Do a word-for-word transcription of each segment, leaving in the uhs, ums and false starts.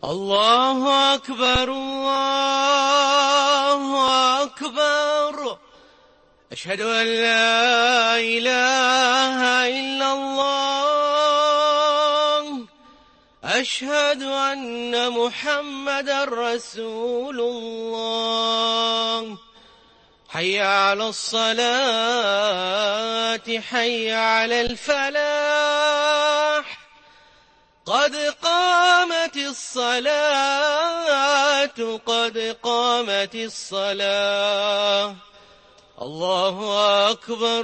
الله أكبر الله أكبر. أشهد أن لا إله إلا الله. أشهد أن محمدا رسول الله. حي على الصلاة حي على الفلاح. قد قامت الصلاة قد قامت الصلاة. الله أكبر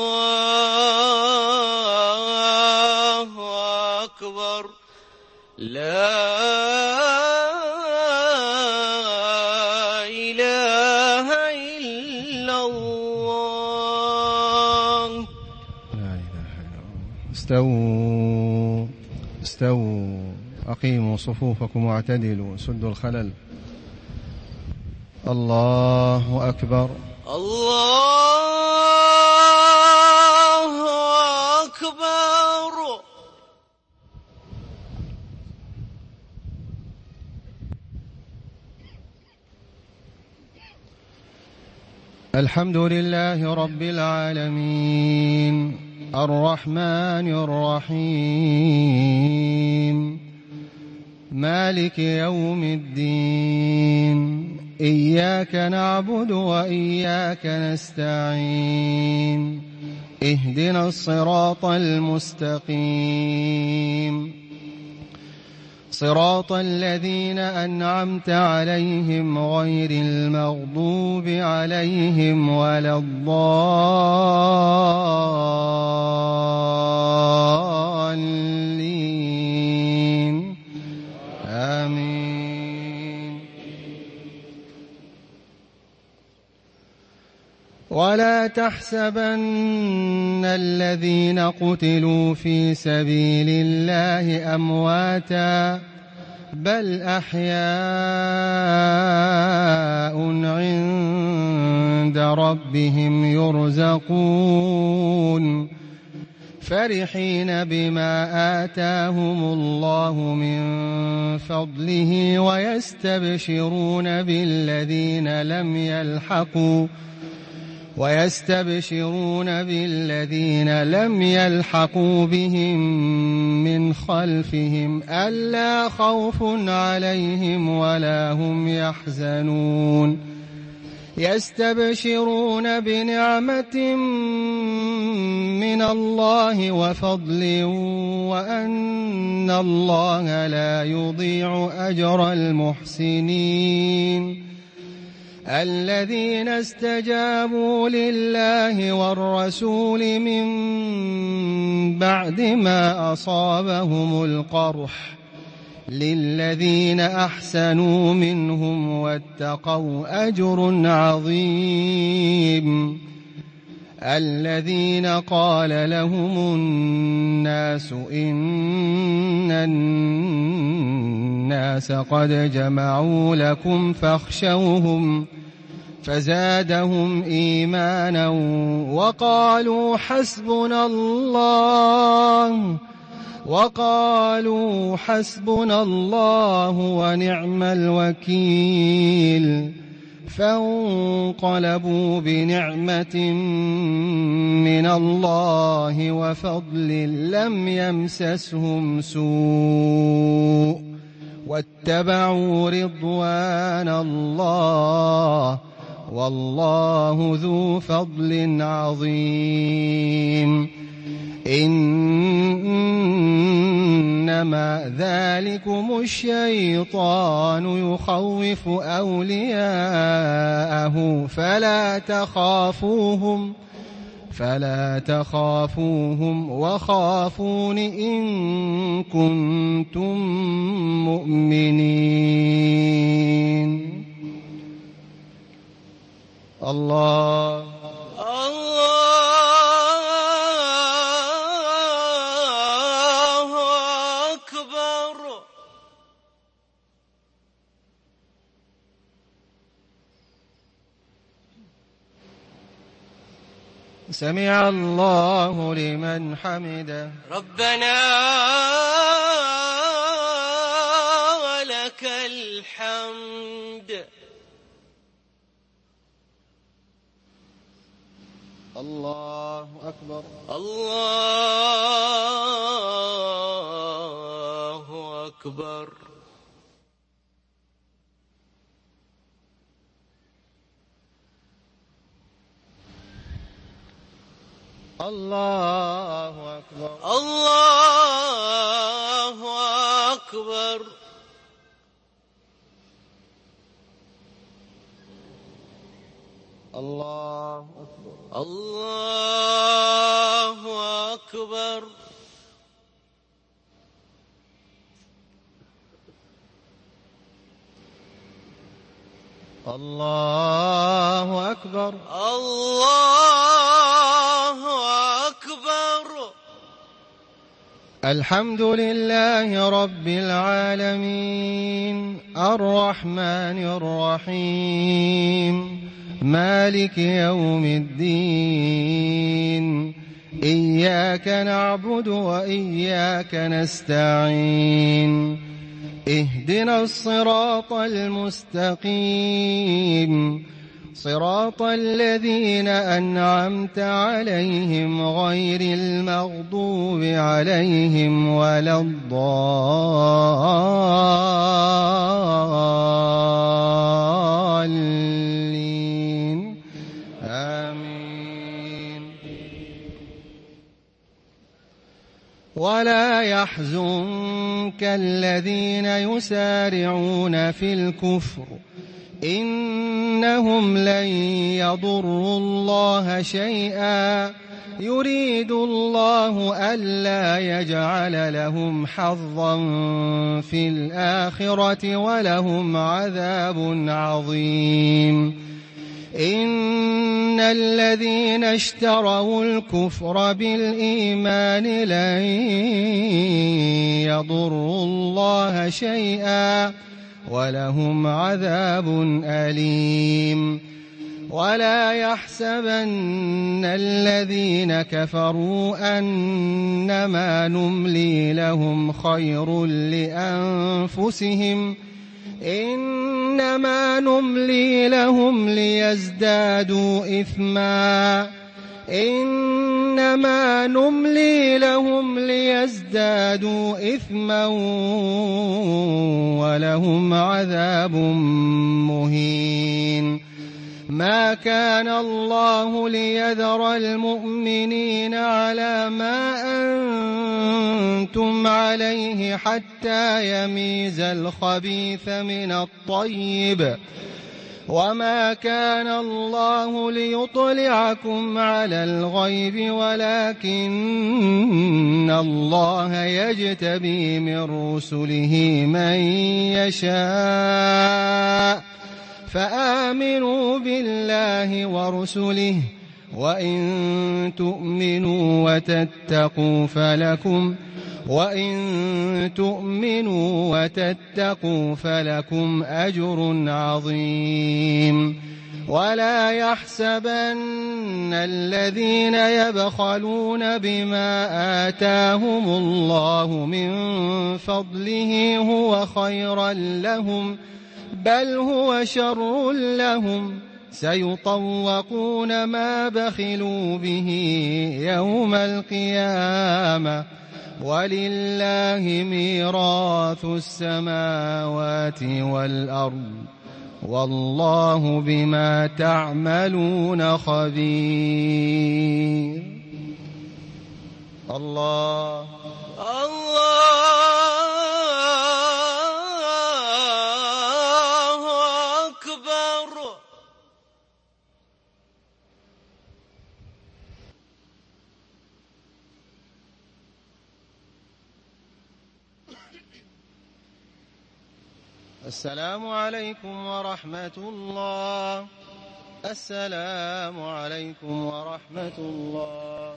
الله أكبر. لا إله إلا الله. لا إله إلا الله. استووا استووا أقيموا صفوفكم واعتدلوا سدوا الخلل. الله أكبر الله أكبر. الحمد لله رب العالمين الرحمن الرحيم مالك يوم الدين. إياك نعبد وإياك نستعين. اهدنا الصراط المستقيم صراط الذين أنعمت عليهم غير المغضوب عليهم ولا الضالين. آمين. ولا تحسبن الذين قتلوا في سبيل الله أمواتا بل أحياء عند ربهم يرزقون فرحين بما آتاهم الله من فضله ويستبشرون بالذين لم يلحقوا ويستبشرون بالذين لم يلحقوا بهم من خلفهم ألا خوف عليهم ولا هم يحزنون. يستبشرون بنعمة من الله وفضل وأن الله لا يضيع أجر المحسنين. الذين استجابوا لله والرسول من بعد ما أصابهم القرح للذين أحسنوا منهم واتقوا أجر عظيم. الذين قال لهم الناس إن الناس قد جمعوا لكم فاخشوهم فزادهم إيمانا وقالوا حسبنا الله وقالوا حسبنا الله ونعم الوكيل. فانقلبوا بنعمة من الله وفضل لم يمسسهم سوء واتبعوا رضوان الله والله ذو فضل عظيم. إنما ذلكم الشيطان يخوف أولياءه فلا تخافوهم فلا تخافوهم وخافون إن كنتم مؤمنين. الله الله أكبر. سمع الله لمن حمده. ربنا ولك الحمد. الله أكبر. الله أكبر. الله أكبر. الله أكبر. الله أكبر. الله أكبر. الله أكبر. الله أكبر. الحمد لله رب العالمين الرحمن الرحيم مالك يوم الدين إياك نعبد وإياك نستعين اهدنا الصراط المستقيم صراط الذين أنعمت عليهم غير المغضوب عليهم ولا الضالين آمين. ولا يحزنك الذين يسارعون في الكفر إنهم لن يضروا الله شيئا يريد الله ألا يجعل لهم حظا في الآخرة ولهم عذاب عظيم. إن الذين اشتروا الكفر بالإيمان لن يضروا الله شيئا ولهم عذاب أليم. ولا يحسبن الذين كفروا أنما نملي لهم خير لأنفسهم إنما نملي لهم ليزدادوا إثما إنما نملي لهم ليزدادوا إثما ولهم عذاب مهين. ما كان الله ليذر المؤمنين على ما أنتم عليه حتى يميز الخبيث من الطيب وما كان الله ليطلعكم على الغيب ولكن الله يجتبي من رسله من يشاء فآمنوا بالله ورسله وإن تؤمنوا وتتقوا فلكم وإن تؤمنوا وتتقوا فلكم أجر عظيم. ولا يحسبن الذين يبخلون بما آتاهم الله من فضله هو خيرا لهم بل هو شر لهم سيطوقون ما بخلوا به يوم القيامة ولله ميراث السماوات والأرض والله بما تعملون خبير. الله الله أكبر. السلام عليكم ورحمة الله. السلام عليكم ورحمة الله.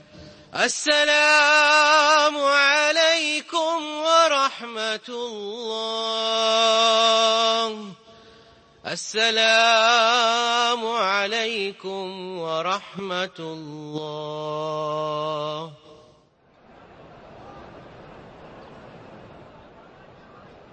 السلام عليكم ورحمة الله. السلام عليكم ورحمة الله.